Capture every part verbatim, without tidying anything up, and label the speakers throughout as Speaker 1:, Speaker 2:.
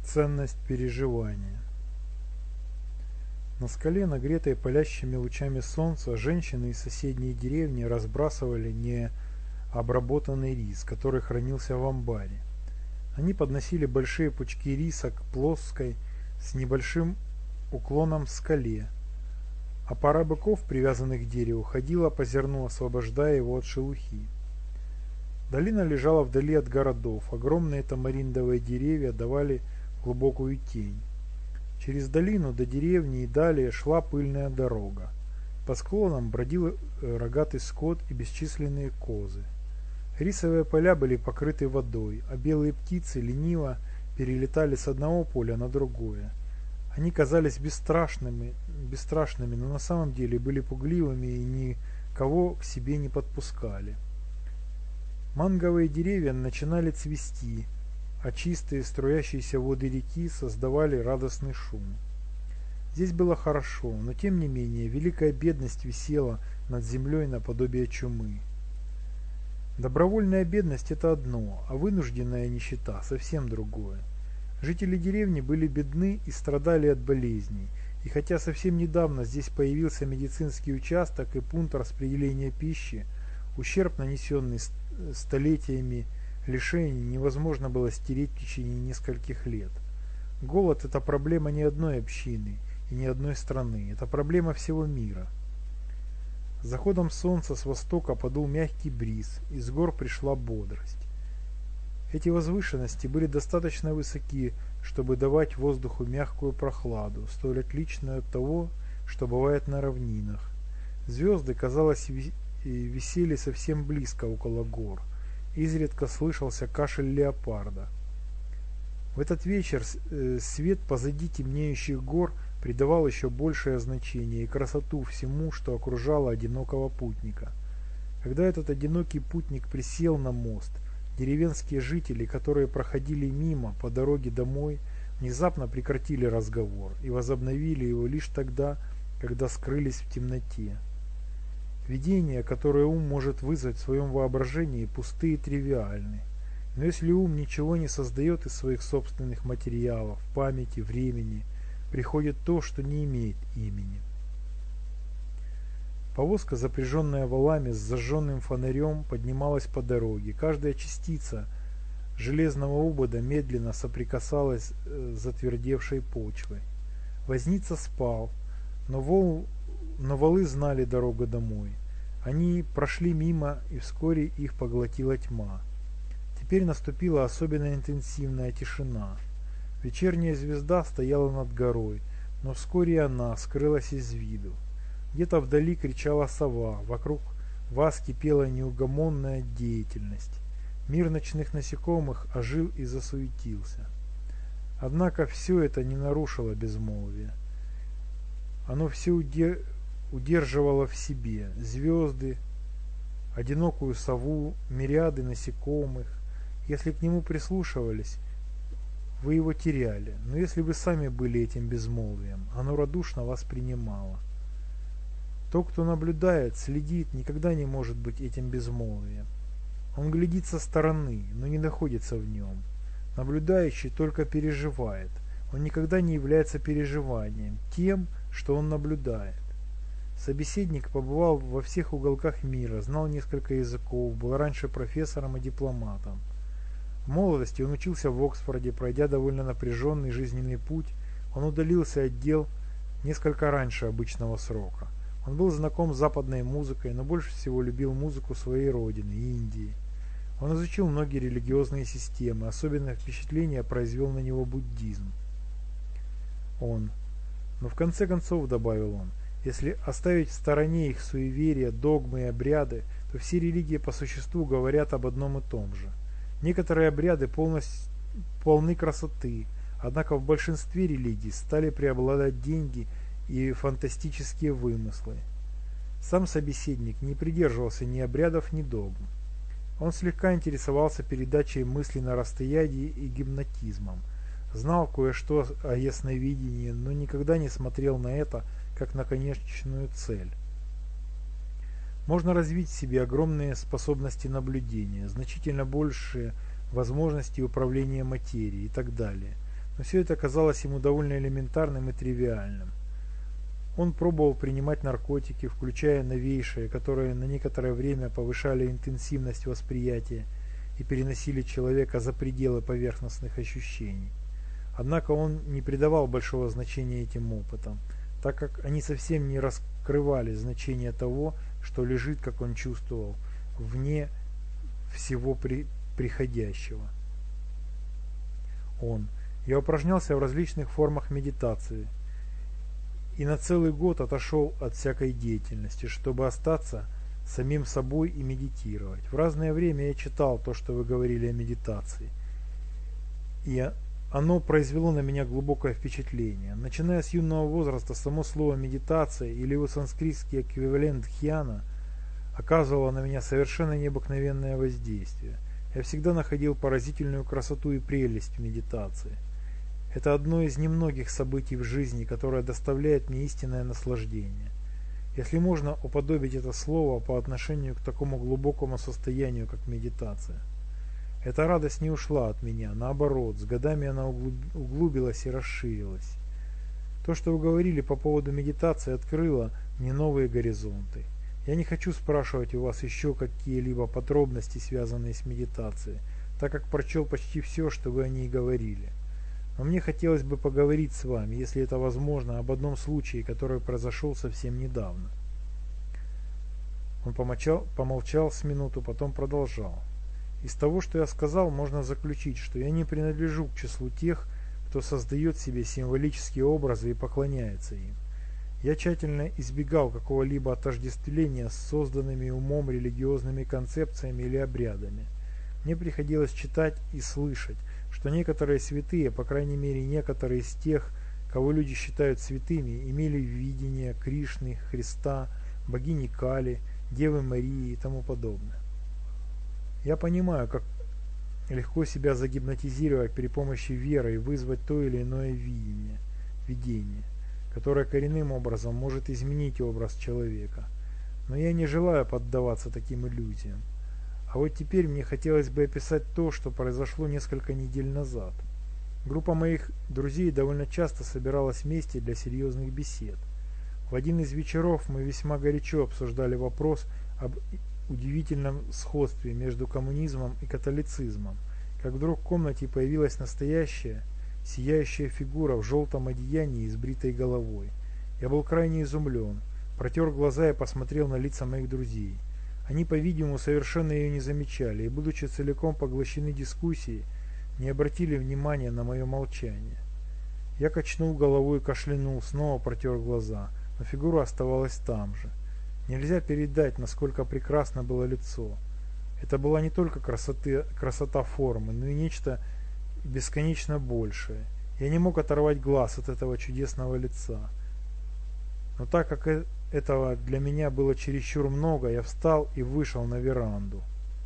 Speaker 1: Ценность переживания. На скале, нагретой палящими лучами солнца, женщины из соседней деревни разбрасывали необработанный рис, который хранился в амбаре. Они подносили большие пучки риса к плоской с небольшим уклоном скале, а пара быков, привязанных к дереву, ходила по зерну, освобождая его от шелухи. Долина лежала вдали от городов, огромные тамариндовые деревья давали глубокую тень. Через долину до деревни и далее шла пыльная дорога. По склонам бродил рогатый скот и бесчисленные козы. Рисовые поля были покрыты водой, а белые птицы лениво перелетали с одного поля на другое. Они казались бесстрашными, бесстрашными, но на самом деле были пугливыми и никого к себе не подпускали. Манговые деревья начинали цвести, а чистые струящиеся воды реки создавали радостный шум. Здесь было хорошо, но тем не менее великая бедность висела над землей наподобие чумы. Добровольная бедность – это одно, а вынужденная нищета – совсем другое. Жители деревни были бедны и страдали от болезней, и хотя совсем недавно здесь появился медицинский участок и пункт распределения пищи, ущерб, нанесенный столетиями лишений, невозможно было стереть в течение нескольких лет. Голод – это проблема не одной общины и не одной страны, это проблема всего мира. С заходом солнца с востока подул мягкий бриз, из гор пришла бодрость. Эти возвышенности были достаточно высоки, чтобы давать воздуху мягкую прохладу, столь отличную от того, что бывает на равнинах. Звезды, казалось, висели совсем близко около гор. Изредка слышался кашель леопарда. В этот вечер свет позади темнеющих гор придавал еще большее значение и красоту всему, что окружало одинокого путника. Когда этот одинокий путник присел на мост, деревенские жители, которые проходили мимо по дороге домой, внезапно прекратили разговор и возобновили его лишь тогда, когда скрылись в темноте. Видения, которые ум может вызвать в своем воображении, пустые и тривиальны. Но если ум ничего не создает из своих собственных материалов, памяти, времени, приходит то, что не имеет имени. Повозка, запряженная волами с зажженным фонарем, поднималась по дороге. Каждая частица железного обода медленно соприкасалась с затвердевшей почвой. Возница спал, но вол Но волы знали дорогу домой. Они прошли мимо, и вскоре их поглотила тьма. Теперь наступила особенно интенсивная тишина. Вечерняя звезда стояла над горой, но вскоре она скрылась из виду. Где-то вдали кричала сова, вокруг вас кипела неугомонная деятельность. Мир ночных насекомых ожил и засуетился. Однако все это не нарушило безмолвия. Оно все удерживало удерживала в себе звезды, одинокую сову, мириады насекомых. Если к нему прислушивались, вы его теряли, но если вы сами были этим безмолвием, оно радушно вас принимало. Тот, кто наблюдает, следит, никогда не может быть этим безмолвием. Он глядит со стороны, но не находится в нем. Наблюдающий только переживает. Он никогда не является переживанием, тем, что он наблюдает. Собеседник побывал во всех уголках мира, знал несколько языков, был раньше профессором и дипломатом. В молодости он учился в Оксфорде, пройдя довольно напряженный жизненный путь, он удалился от дел несколько раньше обычного срока. Он был знаком с западной музыкой, но больше всего любил музыку своей родины, Индии. Он изучил многие религиозные системы, особенное впечатление произвел на него буддизм. Он, но в конце концов, добавил он, если оставить в стороне их суеверия, догмы и обряды, то все религии по существу говорят об одном и том же. Некоторые обряды полностью полны красоты, однако в большинстве религий стали преобладать деньги и фантастические вымыслы. Сам собеседник не придерживался ни обрядов, ни догм. Он слегка интересовался передачей мысли на расстоянии и гипнотизмом, знал кое-что о ясновидении, но никогда не смотрел на это как на конечную цель. Можно развить в себе огромные способности наблюдения, значительно большие возможности управления материей и так далее. но все это казалось ему довольно элементарным и тривиальным. Он пробовал принимать наркотики, включая новейшие, которые на некоторое время повышали интенсивность восприятия и переносили человека за пределы поверхностных ощущений. Однако он не придавал большого значения этим опытам, так как они совсем не раскрывали значение того, что лежит, как он чувствовал, вне всего при... приходящего. Он. Я упражнялся в различных формах медитации и на целый год отошел от всякой деятельности, чтобы остаться самим собой и медитировать. В разное время я читал то, что вы говорили о медитации, и оно произвело на меня глубокое впечатление. Начиная с юного возраста, само слово «медитация» или его санскритский эквивалент «дхьяна» оказывало на меня совершенно необыкновенное воздействие. Я всегда находил поразительную красоту и прелесть в медитации. Это одно из немногих событий в жизни, которое доставляет мне истинное наслаждение. Если можно уподобить это слово по отношению к такому глубокому состоянию, как медитация. Эта радость не ушла от меня, наоборот, с годами она углубилась и расширилась. То, что вы говорили по поводу медитации, открыло мне новые горизонты. Я не хочу спрашивать у вас еще какие-либо подробности, связанные с медитацией, так как прочел почти все, что вы о ней говорили. Но мне хотелось бы поговорить с вами, если это возможно, об одном случае, который произошел совсем недавно. Он помолчал, помолчал с минуту, потом продолжал. Из того, что я сказал, можно заключить, что я не принадлежу к числу тех, кто создает себе символические образы и поклоняется им. Я тщательно избегал какого-либо отождествления с созданными умом религиозными концепциями или обрядами. Мне приходилось читать и слышать, что некоторые святые, по крайней мере некоторые из тех, кого люди считают святыми, имели видение Кришны, Христа, богини Кали, Девы Марии и тому подобное. Я понимаю, как легко себя загипнотизировать при помощи веры и вызвать то или иное видение, видение, которое коренным образом может изменить образ человека. Но я не желаю поддаваться таким иллюзиям. А вот теперь мне хотелось бы описать то, что произошло несколько недель назад. Группа моих друзей довольно часто собиралась вместе для серьезных бесед. В один из вечеров мы весьма горячо обсуждали вопрос об удивительном сходстве между коммунизмом и католицизмом, как вдруг в комнате появилась настоящая, сияющая фигура в желтом одеянии с бритой головой. Я был крайне изумлен, протер глаза и посмотрел на лица моих друзей. Они, по-видимому, совершенно ее не замечали и, будучи целиком поглощены дискуссией, не обратили внимания на мое молчание. Я качнул головой и кашлянул, снова протер глаза, но фигура оставалась там же. Нельзя передать, насколько прекрасно было лицо. Это была не только красоты, красота формы, но и нечто бесконечно большее. Я не мог оторвать глаз от этого чудесного лица. Но так как этого для меня было чересчур много, я встал и вышел на веранду.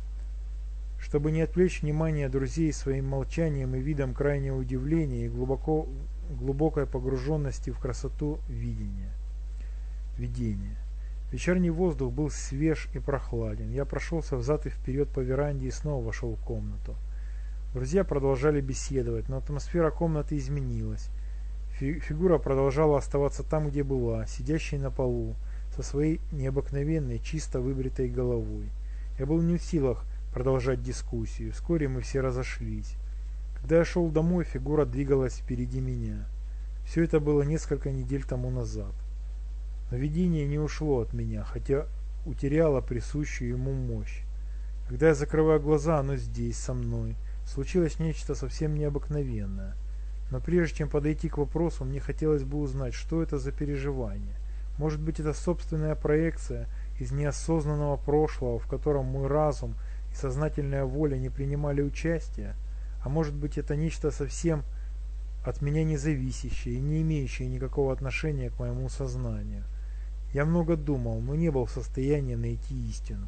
Speaker 1: Чтобы не отвлечь внимание друзей своим молчанием и видом крайнего удивления и глубоко, глубокой погруженности в красоту видения. Видения. Вечерний воздух был свеж и прохладен. Я прошелся взад и вперед по веранде и снова вошел в комнату. Друзья продолжали беседовать, но атмосфера комнаты изменилась. Фигура продолжала оставаться там, где была, сидящей на полу, со своей необыкновенной, чисто выбритой головой. Я был не в силах продолжать дискуссию. Вскоре мы все разошлись. Когда я шел домой, фигура двигалась впереди меня. Все это было несколько недель тому назад. Но видение не ушло от меня, хотя утеряло присущую ему мощь. Когда я закрываю глаза, оно здесь, со мной. Случилось нечто совсем необыкновенное. Но прежде чем подойти к вопросу, мне хотелось бы узнать, что это за переживание. Может быть, это собственная проекция из неосознанного прошлого, в котором мой разум и сознательная воля не принимали участия? А может быть, это нечто совсем от меня независящее и не имеющее никакого отношения к моему сознанию? Я много думал, но не был в состоянии найти истину.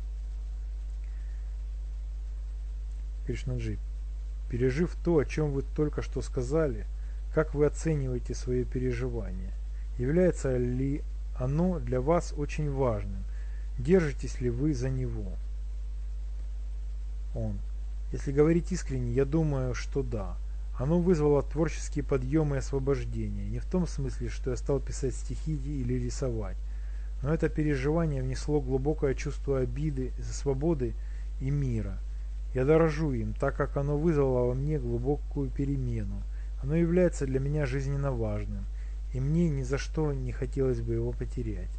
Speaker 1: Кришнаджи, пережив то, о чем вы только что сказали, как вы оцениваете свое переживание? Является ли оно для вас очень важным? Держитесь ли вы за него? Он. Если говорить искренне, я думаю, что да. Оно вызвало творческие подъемы и освобождение. Не в том смысле, что я стал писать стихи или рисовать, но это переживание внесло глубокое чувство обиды, свободы и мира. Я дорожу им, так как оно вызвало во мне глубокую перемену. Оно является для меня жизненно важным, и мне ни за что не хотелось бы его потерять.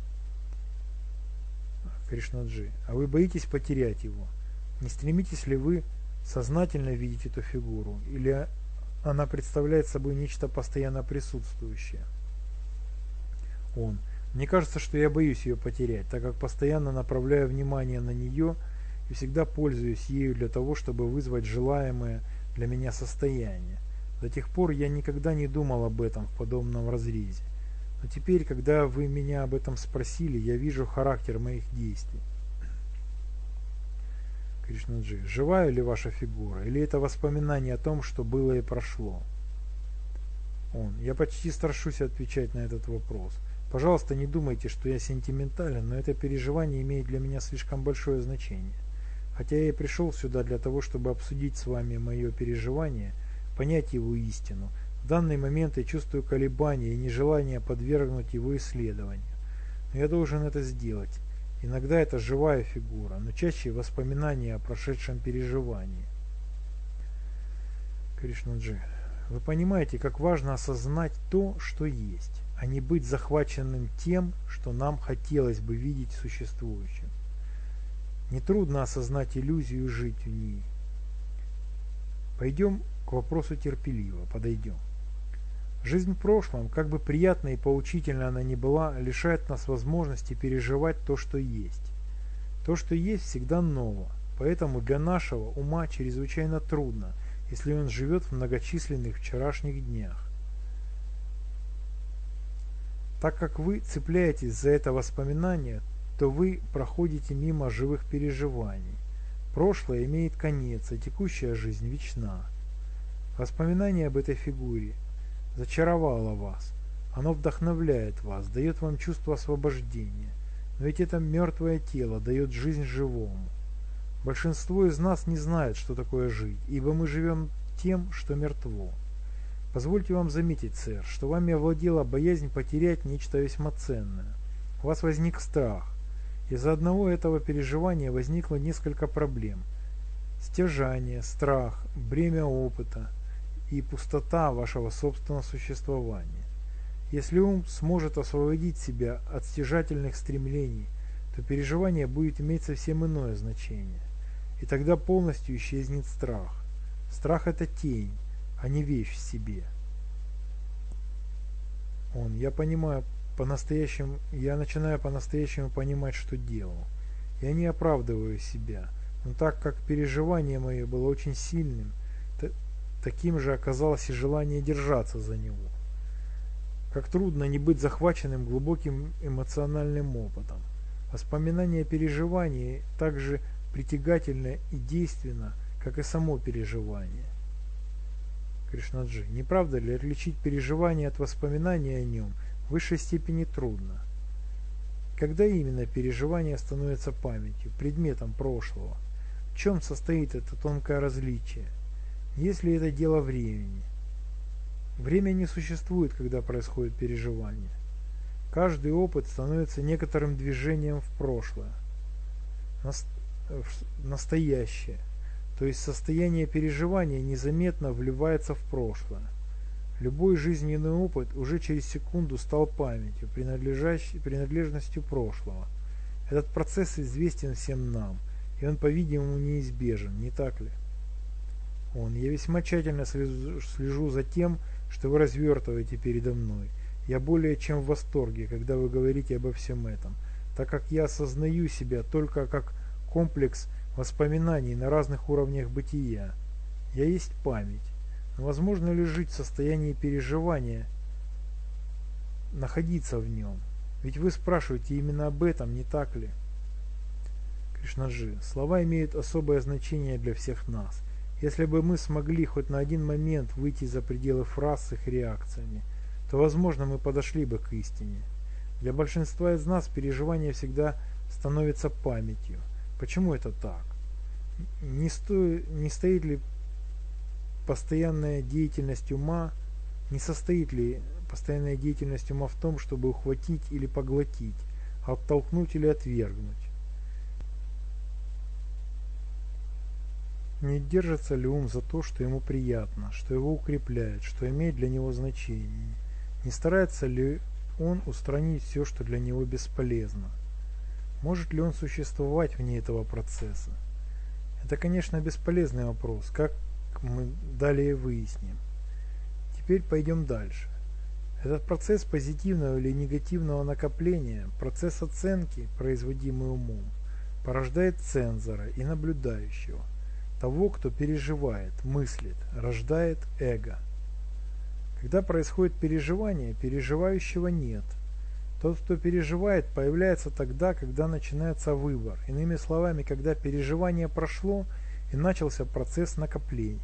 Speaker 1: Кришнаджи, а вы боитесь потерять его? Не стремитесь ли вы сознательно видеть эту фигуру, или она представляет собой нечто постоянно присутствующее? Он. Мне кажется, что я боюсь ее потерять, так как постоянно направляю внимание на нее и всегда пользуюсь ею для того, чтобы вызвать желаемое для меня состояние. До тех пор я никогда не думал об этом в подобном разрезе. Но теперь, когда вы меня об этом спросили, я вижу характер моих действий. Кришнаджи, живая ли ваша фигура, или это воспоминание о том, что было и прошло? Он. Я почти страшусь отвечать на этот вопрос. Пожалуйста, не думайте, что я сентиментален, но это переживание имеет для меня слишком большое значение. Хотя я и пришел сюда для того, чтобы обсудить с вами мое переживание, понять его истину. В данный момент я чувствую колебания и нежелание подвергнуть его исследованию. Но я должен это сделать. Иногда это живая фигура, но чаще воспоминания о прошедшем переживании. Кришнаджи, вы понимаете, как важно осознать то, что есть, а не быть захваченным тем, что нам хотелось бы видеть существующим. Нетрудно осознать иллюзию и жить в ней. Пойдем к вопросу терпеливо, подойдем. Жизнь в прошлом, как бы приятна и поучительна она ни была, лишает нас возможности переживать то, что есть. То, что есть, всегда ново, поэтому для нашего ума чрезвычайно трудно, если он живет в многочисленных вчерашних днях. Так как вы цепляетесь за это воспоминание, то вы проходите мимо живых переживаний. Прошлое имеет конец, а текущая жизнь вечна. Воспоминание об этой фигуре зачаровало вас. Оно вдохновляет вас, дает вам чувство освобождения. Но ведь это мертвое тело дает жизнь живому. Большинство из нас не знает, что такое жить, ибо мы живем тем, что мертво. Позвольте вам заметить, сэр, что вами овладела боязнь потерять нечто весьма ценное. У вас возник страх. Из-за одного этого переживания возникло несколько проблем. Стяжание, страх, бремя опыта и пустота вашего собственного существования. Если ум сможет освободить себя от стяжательных стремлений, то переживание будет иметь совсем иное значение. И тогда полностью исчезнет страх. Страх – это тень, а не вещь в себе. Он, я понимаю, по-настоящему, я начинаю по-настоящему понимать, что делал. Я не оправдываю себя, но так как переживание мое было очень сильным, таким же оказалось и желание держаться за него. Как трудно не быть захваченным глубоким эмоциональным опытом. Воспоминание о переживании так же притягательно и действенно, как и само переживание. Кришнаджи, не правда ли, отличить переживание от воспоминания о нем в высшей степени трудно? Когда именно переживание становится памятью, предметом прошлого? В чем состоит это тонкое различие? Есть ли это дело времени? Время не существует, когда происходит переживание. Каждый опыт становится некоторым движением в прошлое, в настоящее. То есть состояние переживания незаметно вливается в прошлое. Любой жизненный опыт уже через секунду стал памятью, принадлежностью прошлого. Этот процесс известен всем нам, и он, по-видимому, неизбежен, не так ли? Он, я весьма тщательно слежу, слежу за тем, что вы развертываете передо мной. Я более чем в восторге, когда вы говорите обо всем этом, так как я осознаю себя только как комплекс воспоминаний на разных уровнях бытия. Я есть память. Но возможно ли жить в состоянии переживания, находиться в нем? Ведь вы спрашиваете именно об этом, не так ли? Кришнаджи, слова имеют особое значение для всех нас. Если бы мы смогли хоть на один момент выйти за пределы фраз с их реакциями, то, возможно, мы подошли бы к истине. Для большинства из нас переживание всегда становится памятью. Почему это так? Не, сто... не стоит ли постоянная деятельность ума, не состоит ли постоянная деятельность ума в том, чтобы ухватить или поглотить, оттолкнуть или отвергнуть? Не держится ли ум за то, что ему приятно, что его укрепляет, что имеет для него значение? Не старается ли он устранить все, что для него бесполезно? Может ли он существовать вне этого процесса? Это, конечно, бесполезный вопрос, как мы далее выясним. Теперь пойдем дальше. Этот процесс позитивного или негативного накопления, процесс оценки, производимый умом, порождает цензора и наблюдающего, того, кто переживает, мыслит, рождает эго. Когда происходит переживание, переживающего нет. Тот, кто переживает, появляется тогда, когда начинается выбор. Иными словами, когда переживание прошло и начался процесс накопления.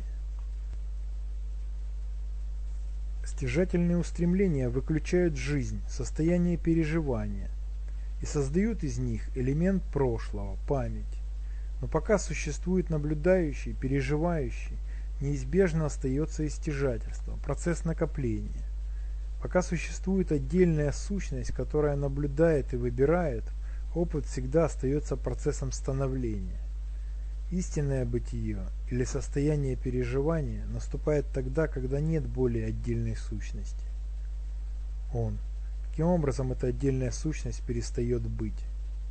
Speaker 1: Стяжательные устремления выключают жизнь, состояние переживания, и создают из них элемент прошлого, память. Но пока существует наблюдающий, переживающий, неизбежно остается и стяжательство, процесс накопления. Пока существует отдельная сущность, которая наблюдает и выбирает, опыт всегда остается процессом становления. Истинное бытие или состояние переживания наступает тогда, когда нет более отдельной сущности. Он. Каким образом эта отдельная сущность перестает быть?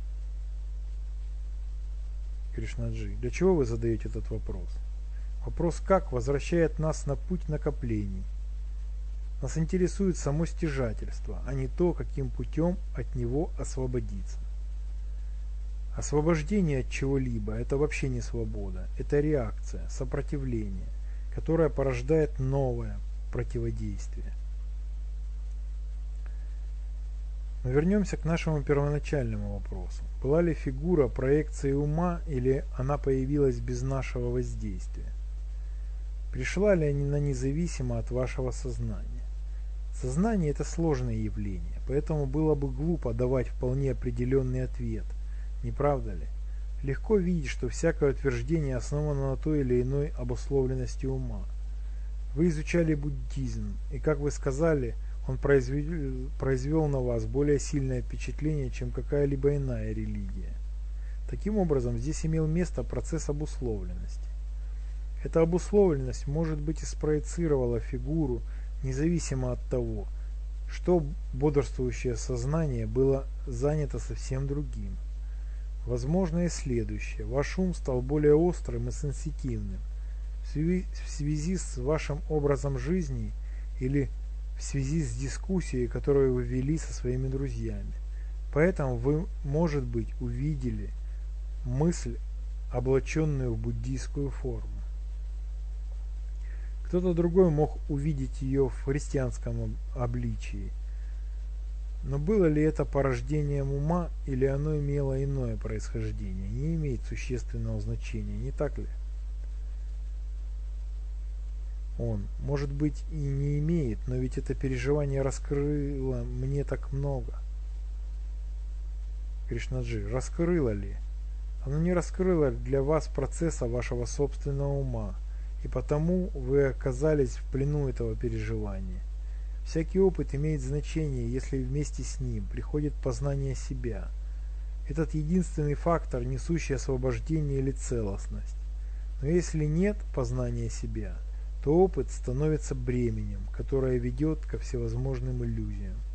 Speaker 1: Кришнаджи, для чего вы задаете этот вопрос? Вопрос «как» возвращает нас на путь накоплений. Нас интересует само стяжательство, а не то, каким путем от него освободиться. Освобождение от чего-либо – это вообще не свобода, это реакция, сопротивление, которое порождает новое противодействие. Но вернемся к нашему первоначальному вопросу. Была ли фигура проекцией ума или она появилась без нашего воздействия? Пришла ли она независимо от вашего сознания? Сознание – это сложное явление, поэтому было бы глупо давать вполне определенный ответ, не правда ли? Легко видеть, что всякое утверждение основано на той или иной обусловленности ума. Вы изучали буддизм, и, как вы сказали, он произвел, произвел на вас более сильное впечатление, чем какая-либо иная религия. Таким образом, здесь имел место процесс обусловленности. Эта обусловленность, может быть, и спроецировала фигуру, независимо от того, что бодрствующее сознание было занято совсем другим. Возможно и следующее. Ваш ум стал более острым и сенситивным в связи с вашим образом жизни или в связи с дискуссией, которую вы вели со своими друзьями. Поэтому вы, может быть, увидели мысль, облаченную в буддийскую форму. Кто-то другой мог увидеть ее в христианском обличии. Но было ли это порождением ума или оно имело иное происхождение, не имеет существенного значения, не так ли? Он, может быть, и не имеет, но ведь это переживание раскрыло мне так много. Кришнаджи, раскрыло ли? Оно не раскрыло для вас процесса вашего собственного ума, и потому вы оказались в плену этого переживания. Всякий опыт имеет значение, если вместе с ним приходит познание себя. Этот единственный фактор, несущий освобождение или целостность. Но если нет познания себя, то опыт становится бременем, которое ведет ко всевозможным иллюзиям.